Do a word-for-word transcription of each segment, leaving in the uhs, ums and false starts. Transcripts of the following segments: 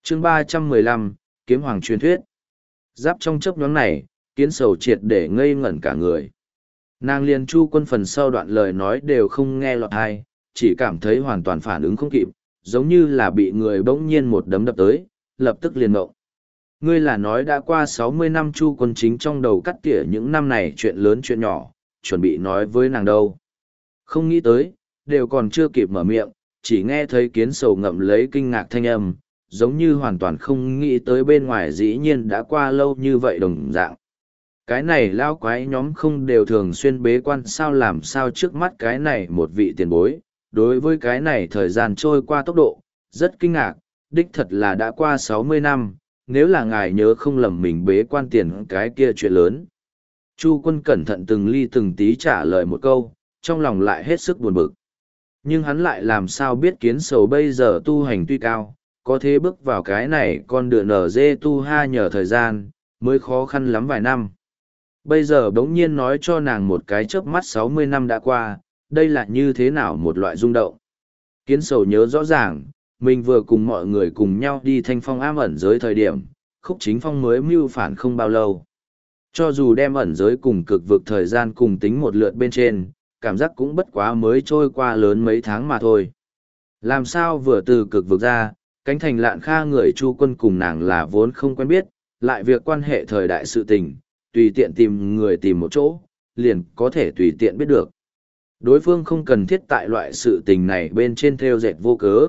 chương ba trăm mười lăm, Kiếm Hoàng truyền thuyết. Giáp trong chấp nhóm này, Kiến Sầu triệt để ngây ngẩn cả người. Nàng liền Chu Quân phần sau đoạn lời nói đều không nghe lọt tai, chỉ cảm thấy hoàn toàn phản ứng không kịp, giống như là bị người bỗng nhiên một đấm đập tới, lập tức liền ngộng. Ngươi là nói đã qua sáu mươi năm Chu Quân chính trong đầu cắt tỉa những năm này chuyện lớn chuyện nhỏ, chuẩn bị nói với nàng đâu. Không nghĩ tới, đều còn chưa kịp mở miệng, chỉ nghe thấy Kiến Sầu ngậm lấy kinh ngạc thanh âm, giống như hoàn toàn không nghĩ tới bên ngoài dĩ nhiên đã qua lâu như vậy đồng dạng. Cái này lao quái nhóm không đều thường xuyên bế quan sao làm sao trước mắt cái này một vị tiền bối, đối với cái này thời gian trôi qua tốc độ, rất kinh ngạc, đích thật là đã qua sáu mươi năm, nếu là ngài nhớ không lầm mình bế quan tiền cái kia chuyện lớn. Chu Quân cẩn thận từng ly từng tí trả lời một câu, trong lòng lại hết sức buồn bực. Nhưng hắn lại làm sao biết Kiến Sầu bây giờ tu hành tuy cao, có thể bước vào cái này con đường nở dê tu ha nhờ thời gian, mới khó khăn lắm vài năm. Bây giờ bỗng nhiên nói cho nàng một cái chớp mắt sáu mươi năm đã qua, đây là như thế nào một loại rung động. Kiến Sầu nhớ rõ ràng, mình vừa cùng mọi người cùng nhau đi thanh phong ám ẩn giới thời điểm, Khúc Chính Phong mới mưu phản không bao lâu. Cho dù đem ẩn giới cùng cực vực thời gian cùng tính một lượt bên trên, cảm giác cũng bất quá mới trôi qua lớn mấy tháng mà thôi. Làm sao vừa từ cực vực ra, cánh thành Lạn Kha người Chu Quân cùng nàng là vốn không quen biết, lại việc quan hệ thời đại sự tình, tùy tiện tìm người tìm một chỗ, liền có thể tùy tiện biết được. Đối phương không cần thiết tại loại sự tình này bên trên theo dệt vô cớ.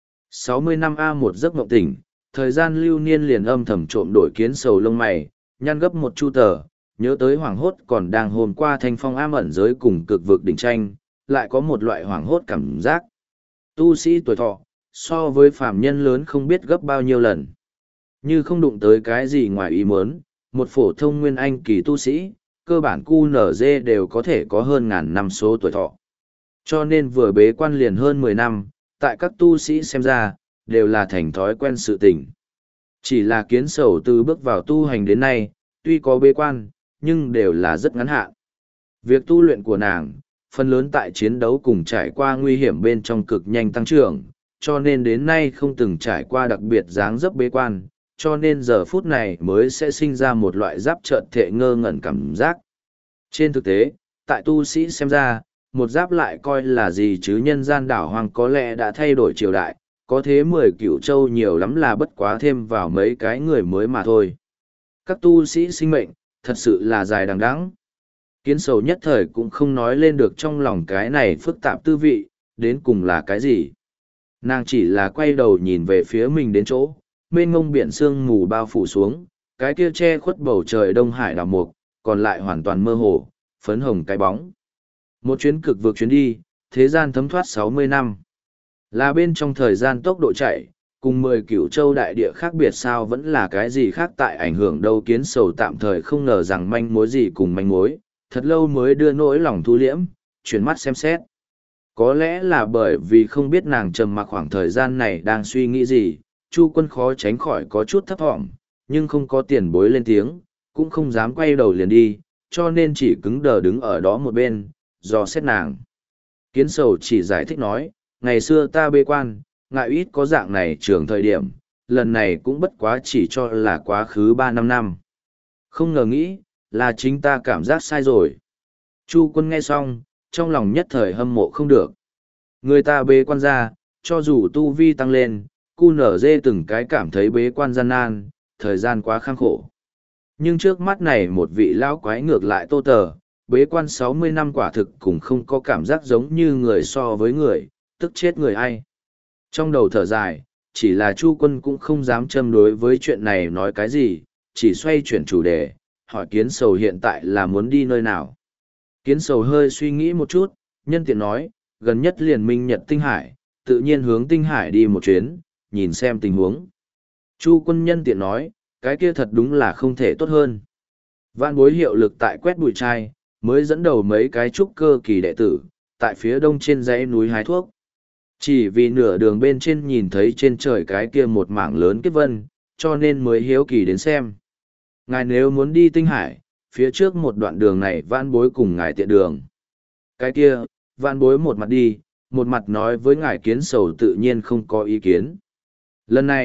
sáu mươi năm A một giấc mộng tỉnh, thời gian lưu niên liền âm thầm trộm đổi Kiến Sầu lông mày, nhăn gấp một chu tờ, nhớ tới hoảng hốt còn đang hôm qua thanh phong ám ẩn giới cùng cực vực đỉnh tranh, lại có một loại hoảng hốt cảm giác. Tu sĩ tuổi thọ, so với phàm nhân lớn không biết gấp bao nhiêu lần. Như không đụng tới cái gì ngoài ý muốn, một phổ thông nguyên anh kỳ tu sĩ, cơ bản cu nở dê đều có thể có hơn ngàn năm số tuổi thọ. Cho nên vừa bế quan liền hơn mười năm, tại các tu sĩ xem ra, đều là thành thói quen sự tình. Chỉ là Kiến Sầu từ bước vào tu hành đến nay, tuy có bế quan, nhưng đều là rất ngắn hạn. Việc tu luyện của nàng, phần lớn tại chiến đấu cùng trải qua nguy hiểm bên trong cực nhanh tăng trưởng, cho nên đến nay không từng trải qua đặc biệt dáng dấp bế quan, cho nên giờ phút này mới sẽ sinh ra một loại giáp trợn thệ ngơ ngẩn cảm giác. Trên thực tế, tại tu sĩ xem ra, một giáp lại coi là gì chứ nhân gian đảo hoang có lẽ đã thay đổi triều đại, có thế mười cửu châu nhiều lắm là bất quá thêm vào mấy cái người mới mà thôi. Các tu sĩ sinh mệnh, thật sự là dài đằng đẵng. Kiến Sầu nhất thời cũng không nói lên được trong lòng cái này phức tạp tư vị, đến cùng là cái gì. Nàng chỉ là quay đầu nhìn về phía mình đến chỗ, mênh mông biển sương mù bao phủ xuống, cái kia che khuất bầu trời Đông Hải đảo mục, còn lại hoàn toàn mơ hồ, phấn hồng cái bóng. Một chuyến cực vượt chuyến đi, thế gian thấm thoát sáu mươi năm. Là bên trong thời gian tốc độ chạy, cùng mười cửu châu đại địa khác biệt sao vẫn là cái gì khác tại ảnh hưởng đâu. Kiến Sầu tạm thời không ngờ rằng manh mối gì cùng manh mối, thật lâu mới đưa nỗi lòng thu liễm, chuyển mắt xem xét. Có lẽ là bởi vì không biết nàng trầm mặc khoảng thời gian này đang suy nghĩ gì, Chu Quân khó tránh khỏi có chút thấp thỏm, nhưng không có tiền bối lên tiếng, cũng không dám quay đầu liền đi, cho nên chỉ cứng đờ đứng ở đó một bên, dò xét nàng. Kiến Sầu chỉ giải thích nói, ngày xưa ta bế quan, ngại ít có dạng này trường thời điểm, lần này cũng bất quá chỉ cho là quá khứ ba năm năm. Không ngờ nghĩ, là chính ta cảm giác sai rồi. Chu Quân nghe xong, trong lòng nhất thời hâm mộ không được. Người ta bế quan ra, cho dù tu vi tăng lên, cu nở dê từng cái cảm thấy bế quan gian nan, thời gian quá khăng khổ. Nhưng trước mắt này một vị lão quái ngược lại tô tờ, bế quan sáu mươi năm quả thực cũng không có cảm giác giống như người so với người, tức chết người ai. Trong đầu thở dài, chỉ là Chu Quân cũng không dám châm đối với chuyện này nói cái gì, chỉ xoay chuyển chủ đề, hỏi Kiến Sầu hiện tại là muốn đi nơi nào. Kiến Sầu hơi suy nghĩ một chút, nhân tiện nói, gần nhất liền minh nhật tinh hải, tự nhiên hướng tinh hải đi một chuyến, nhìn xem tình huống. Chu Quân nhân tiện nói, cái kia thật đúng là không thể tốt hơn. Vạn bối hiệu lực tại quét bụi trai, mới dẫn đầu mấy cái trúc cơ kỳ đệ tử, tại phía đông trên dãy núi hái thuốc. Chỉ vì nửa đường bên trên nhìn thấy trên trời cái kia một mảng lớn kiếp vân, cho nên mới hiếu kỳ đến xem. Ngài nếu muốn đi tinh hải, phía trước một đoạn đường này vạn bối cùng ngài tiện đường. Cái kia, vạn bối một mặt đi, một mặt nói với ngài Kiến Sầu tự nhiên không có ý kiến. Lần này,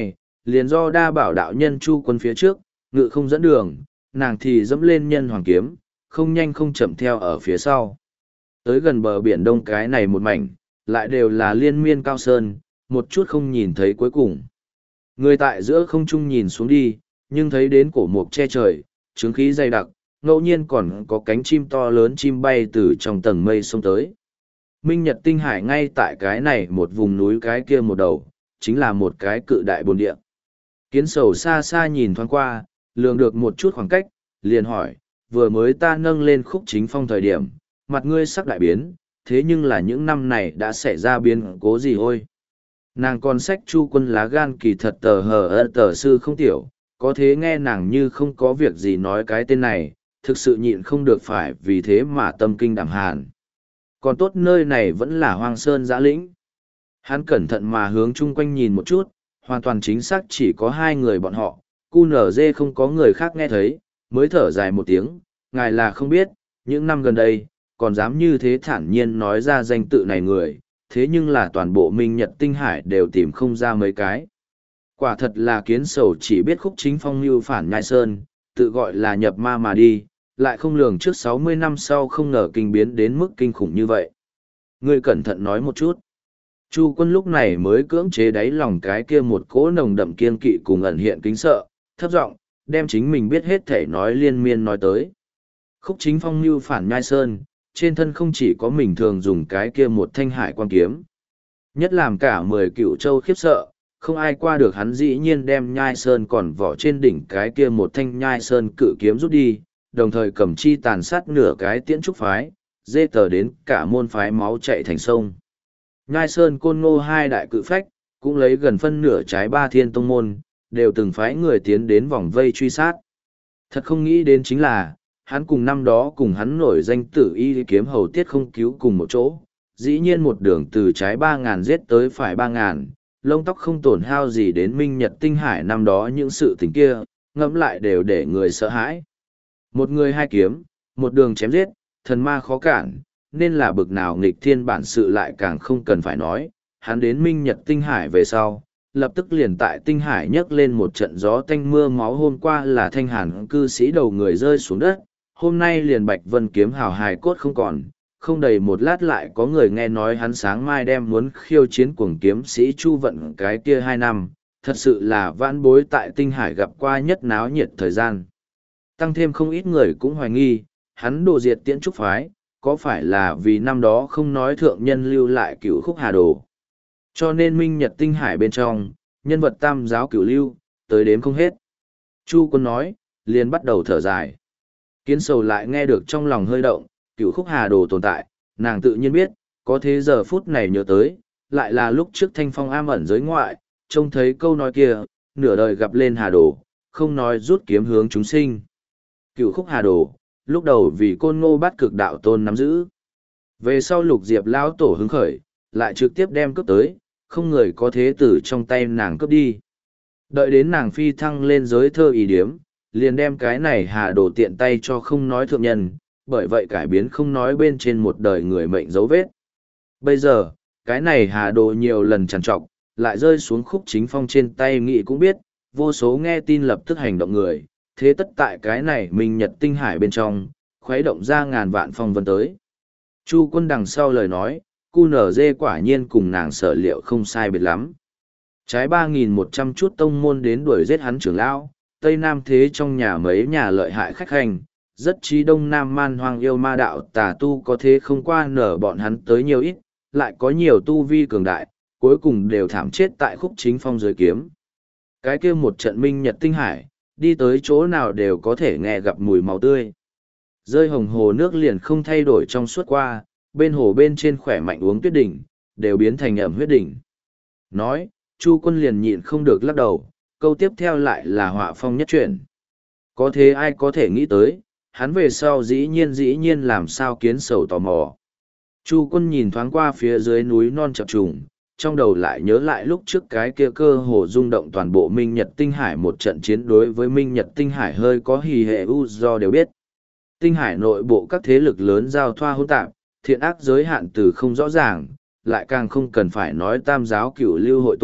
liền do đa bảo đạo nhân Chu Quân phía trước, ngự không dẫn đường, nàng thì dẫm lên nhân hoàng kiếm, không nhanh không chậm theo ở phía sau. Tới gần bờ biển đông cái này một mảnh, lại đều là liên miên cao sơn, một chút không nhìn thấy cuối cùng. Người tại giữa không trung nhìn xuống đi, nhưng thấy đến cổ mục che trời, trướng khí dày đặc, ngẫu nhiên còn có cánh chim to lớn chim bay từ trong tầng mây xông tới. Minh Nhật Tinh Hải ngay tại cái này một vùng núi cái kia một đầu, chính là một cái cự đại bồn địa. Kiến sầu xa xa nhìn thoáng qua, lường được một chút khoảng cách, liền hỏi, vừa mới ta nâng lên khúc chính phong thời điểm, mặt ngươi sắc đại biến, thế nhưng là những năm này đã xảy ra biến cố gì ôi. Nàng còn sách Chu Quân lá gan kỳ thật tờ hờ ơ tờ sư không tiểu, có thế nghe nàng như không có việc gì nói cái tên này, thực sự nhịn không được phải vì thế mà tâm kinh đảm hàn. Còn tốt nơi này vẫn là hoang sơn giã lĩnh. Hắn cẩn thận mà hướng chung quanh nhìn một chút, hoàn toàn chính xác chỉ có hai người bọn họ, cu nở dê không có người khác nghe thấy, mới thở dài một tiếng, ngài là không biết, những năm gần đây, còn dám như thế thản nhiên nói ra danh tự này người, thế nhưng là toàn bộ Minh Nhật Tinh Hải đều tìm không ra mấy cái. Quả thật là kiến sầu chỉ biết khúc chính phong mưu phản nhai sơn, tự gọi là nhập ma mà đi, lại không lường trước sáu mươi năm sau không ngờ kinh biến đến mức kinh khủng như vậy. Ngươi cẩn thận nói một chút. Chu Quân lúc này mới cưỡng chế đáy lòng cái kia một cỗ nồng đậm kiên kỵ cùng ẩn hiện kính sợ, thấp giọng đem chính mình biết hết thể nói liên miên nói tới. Khúc chính phong mưu phản nhai sơn, trên thân không chỉ có mình thường dùng cái kia một thanh hải quan kiếm. Nhất làm cả mười cựu châu khiếp sợ, không ai qua được hắn dĩ nhiên đem nhai sơn còn vỏ trên đỉnh cái kia một thanh nhai sơn cự kiếm rút đi, đồng thời cầm chi tàn sát nửa cái tiễn trúc phái, dê tờ đến cả môn phái máu chạy thành sông. Nhai sơn côn ngô hai đại cự phách, cũng lấy gần phân nửa trái ba thiên tông môn, đều từng phái người tiến đến vòng vây truy sát. Thật không nghĩ đến chính là, hắn cùng năm đó cùng hắn nổi danh tử y kiếm hầu tiết không cứu cùng một chỗ, dĩ nhiên một đường từ trái ba ngàn giết tới phải ba ngàn, lông tóc không tổn hao gì đến Minh Nhật Tinh Hải năm đó những sự tình kia, ngẫm lại đều để người sợ hãi. Một người hai kiếm, một đường chém giết, thần ma khó cản, nên là bực nào nghịch thiên bản sự lại càng không cần phải nói, hắn đến Minh Nhật Tinh Hải về sau, lập tức liền tại Tinh Hải nhấc lên một trận gió tanh mưa máu, hôm qua là thanh hàn cư sĩ đầu người rơi xuống đất, hôm nay liền Bạch Vân kiếm hào hài cốt không còn, không đầy một lát lại có người nghe nói hắn sáng mai đem muốn khiêu chiến cuồng kiếm sĩ Chu Vận cái kia hai năm, thật sự là vãn bối tại Tinh Hải gặp qua nhất náo nhiệt thời gian. Tăng thêm không ít người cũng hoài nghi, hắn đồ diệt tiễn trúc phái, có phải là vì năm đó không nói thượng nhân lưu lại cửu khúc hà đồ. Cho nên Minh Nhật Tinh Hải bên trong, nhân vật tam giáo cửu lưu, tới đếm không hết. Chu Quân nói, liền bắt đầu thở dài. Kiến sầu lại nghe được trong lòng hơi động, cửu khúc hà đồ tồn tại, nàng tự nhiên biết, có thế giờ phút này nhớ tới, lại là lúc trước thanh phong am ẩn giới ngoại, trông thấy câu nói kia, nửa đời gặp lên hà đồ, không nói rút kiếm hướng chúng sinh. Cửu khúc hà đồ, lúc đầu vì côn ngô bắt cực đạo tôn nắm giữ. Về sau lục diệp lão tổ hứng khởi, lại trực tiếp đem cướp tới, không người có thế tử trong tay nàng cướp đi. Đợi đến nàng phi thăng lên giới thơ ý điếm, liền đem cái này hà đồ tiện tay cho không nói thượng nhân, bởi vậy cải biến không nói bên trên một đời người mệnh dấu vết. Bây giờ, cái này hà đồ nhiều lần trằn trọc, lại rơi xuống khúc chính phong trên tay nghị cũng biết, vô số nghe tin lập tức hành động người, thế tất tại cái này Minh Nhật Tinh Hải bên trong, khuấy động ra ngàn vạn phong vân tới. Chu Quân đằng sau lời nói, cu nở dê quả nhiên cùng nàng sở liệu không sai biệt lắm. Trái ba nghìn một trăm chút tông môn đến đuổi giết hắn trưởng lão, Tây Nam thế trong nhà mấy nhà lợi hại khách hành, rất trí Đông Nam man hoang yêu ma đạo tà tu có thế không qua nở bọn hắn tới nhiều ít, lại có nhiều tu vi cường đại, cuối cùng đều thảm chết tại khúc chính phong dưới kiếm. Cái kia một trận Minh Nhật Tinh Hải, đi tới chỗ nào đều có thể nghe gặp mùi máu tươi. Rơi hồng hồ nước liền không thay đổi trong suốt qua, bên hồ bên trên khỏe mạnh uống tuyết đỉnh, đều biến thành ẩm huyết đỉnh. Nói, Chu Quân liền nhịn không được lắc đầu, câu tiếp theo lại là họa phong nhất chuyển. Có thế ai có thể nghĩ tới, hắn về sau dĩ nhiên dĩ nhiên làm sao kiến sầu tò mò. Chu Quân nhìn thoáng qua phía dưới núi non chập trùng, trong đầu lại nhớ lại lúc trước cái kia cơ hồ rung động toàn bộ Minh Nhật Tinh Hải một trận chiến đối với Minh Nhật Tinh Hải hơi có hì hệ u do đều biết. Tinh Hải nội bộ các thế lực lớn giao thoa hỗn tạp, thiện ác giới hạn từ không rõ ràng, lại càng không cần phải nói tam giáo cửu lưu hội tụ,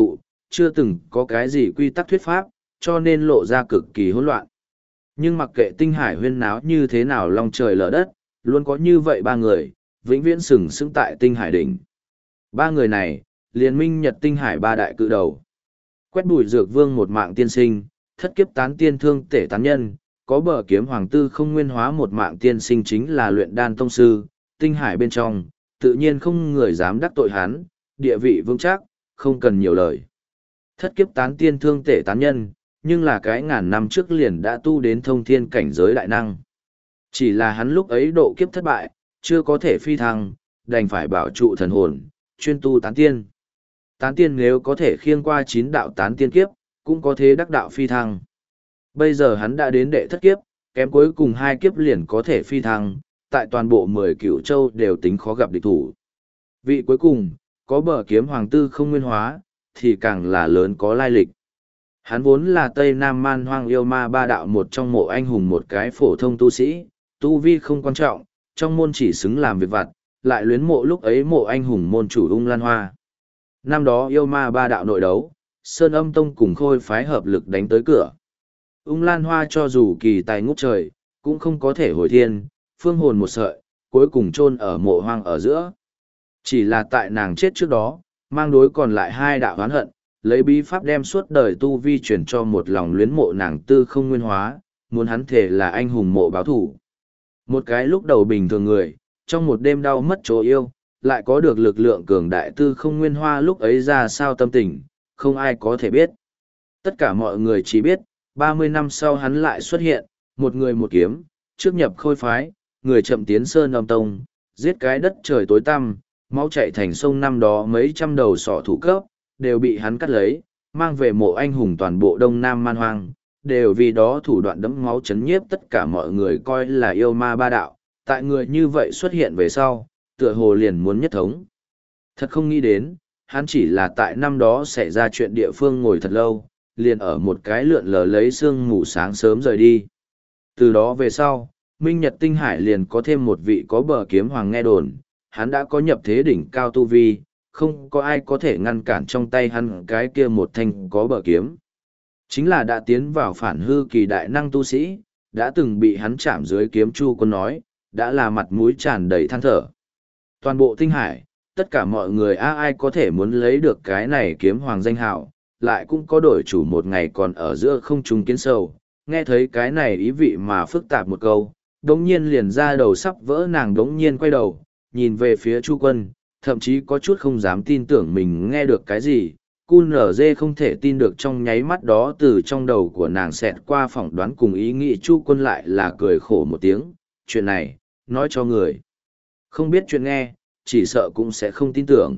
chưa từng có cái gì quy tắc thuyết pháp, cho nên lộ ra cực kỳ hỗn loạn. Nhưng mặc kệ tinh hải huyên náo như thế nào long trời lở đất, luôn có như vậy ba người, vĩnh viễn sừng sững tại tinh hải đỉnh. Ba người này, liên minh nhật tinh hải ba đại cự đầu. Quét bùi dược vương một mạng tiên sinh, thất kiếp tán tiên thương tể tán nhân, có bờ kiếm hoàng tư không nguyên hóa một mạng tiên sinh chính là luyện đan tông sư, tinh hải bên trong, tự nhiên không người dám đắc tội hắn, địa vị vững chắc, không cần nhiều lời. Thất kiếp tán tiên thương tể tán nhân, nhưng là cái ngàn năm trước liền đã tu đến thông thiên cảnh giới đại năng. Chỉ là hắn lúc ấy độ kiếp thất bại, chưa có thể phi thăng, đành phải bảo trụ thần hồn, chuyên tu tán tiên. Tán tiên nếu có thể khiêng qua chín đạo tán tiên kiếp, cũng có thể đắc đạo phi thăng. Bây giờ hắn đã đến đệ thất kiếp, kém cuối cùng hai kiếp liền có thể phi thăng, tại toàn bộ mười cửu châu đều tính khó gặp địch thủ. Vị cuối cùng, có bờ kiếm hoàng tư không nguyên hóa, thì càng là lớn có lai lịch. Hắn vốn là Tây Nam Man Hoang yêu ma ba đạo một trong mộ anh hùng một cái phổ thông tu sĩ, tu vi không quan trọng, trong môn chỉ xứng làm việc vặt, lại luyến mộ lúc ấy mộ anh hùng môn chủ Ung Lan Hoa. Năm đó yêu ma ba đạo nội đấu, Sơn Âm Tông cùng Khôi phái hợp lực đánh tới cửa. Ung Lan Hoa cho dù kỳ tài ngút trời, cũng không có thể hồi thiên, phương hồn một sợi, cuối cùng chôn ở mộ hoang ở giữa. Chỉ là tại nàng chết trước đó, mang đối còn lại hai đạo oán hận, lấy bí pháp đem suốt đời tu vi chuyển cho một lòng luyến mộ nàng tư không nguyên hóa, muốn hắn thể là anh hùng mộ báo thủ. Một cái lúc đầu bình thường người, trong một đêm đau mất chỗ yêu, lại có được lực lượng cường đại tư không nguyên hoa lúc ấy ra sao tâm tình, không ai có thể biết. Tất cả mọi người chỉ biết, ba mươi năm sau hắn lại xuất hiện, một người một kiếm, trước nhập Khôi phái, người chậm tiến Sơn Âm Tông, giết cái đất trời tối tăm, máu chảy thành sông năm đó mấy trăm đầu sọ thủ cấp, đều bị hắn cắt lấy, mang về mộ anh hùng toàn bộ Đông Nam Man Hoang, đều vì đó thủ đoạn đẫm máu chấn nhiếp tất cả mọi người coi là yêu ma ba đạo, tại người như vậy xuất hiện về sau, tựa hồ liền muốn nhất thống. Thật không nghĩ đến, hắn chỉ là tại năm đó xảy ra chuyện địa phương ngồi thật lâu, liền ở một cái lượn lờ lấy sương mù sáng sớm rời đi. Từ đó về sau, Minh Nhật Tinh Hải liền có thêm một vị có bờ kiếm hoàng nghe đồn, hắn đã có nhập thế đỉnh cao tu vi, không có ai có thể ngăn cản trong tay hắn cái kia một thanh có bờ kiếm. Chính là đã tiến vào phản hư kỳ đại năng tu sĩ, đã từng bị hắn chạm dưới kiếm Chu Quân nói, đã là mặt mũi tràn đầy than thở. Toàn bộ Tinh Hải, tất cả mọi người a ai có thể muốn lấy được cái này kiếm hoàng danh hào, lại cũng có đổi chủ một ngày còn ở giữa không trung kiến sầu, nghe thấy cái này ý vị mà phức tạp một câu, đống nhiên liền ra đầu sắp vỡ nàng đống nhiên quay đầu, nhìn về phía Chu Quân, thậm chí có chút không dám tin tưởng mình nghe được cái gì, cu nở dê không thể tin được trong nháy mắt đó từ trong đầu của nàng xẹt qua phỏng đoán cùng ý nghĩ Chu Quân lại là cười khổ một tiếng, chuyện này, nói cho người. Không biết chuyện nghe, chỉ sợ cũng sẽ không tin tưởng.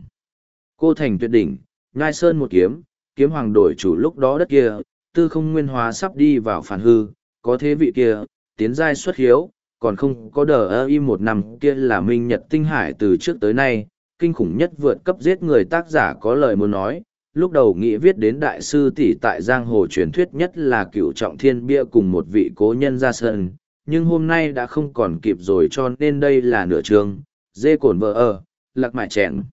Cô thành tuyệt đỉnh, ngai sơn một kiếm, kiếm hoàng đổi chủ lúc đó đất kia, tư không nguyên hóa sắp đi vào phản hư, có thế vị kia, tiến giai xuất hiếu, còn không có đờ ơ y một năm kia là Minh Nhật Tinh Hải từ trước tới nay, kinh khủng nhất vượt cấp giết người tác giả có lời muốn nói, lúc đầu nghĩ viết đến đại sư tỷ tại giang hồ truyền thuyết nhất là cựu trọng thiên bia cùng một vị cố nhân ra sân, nhưng hôm nay đã không còn kịp rồi cho nên đây là nửa chương, dê cổn vợ ở, lạc mại chèn.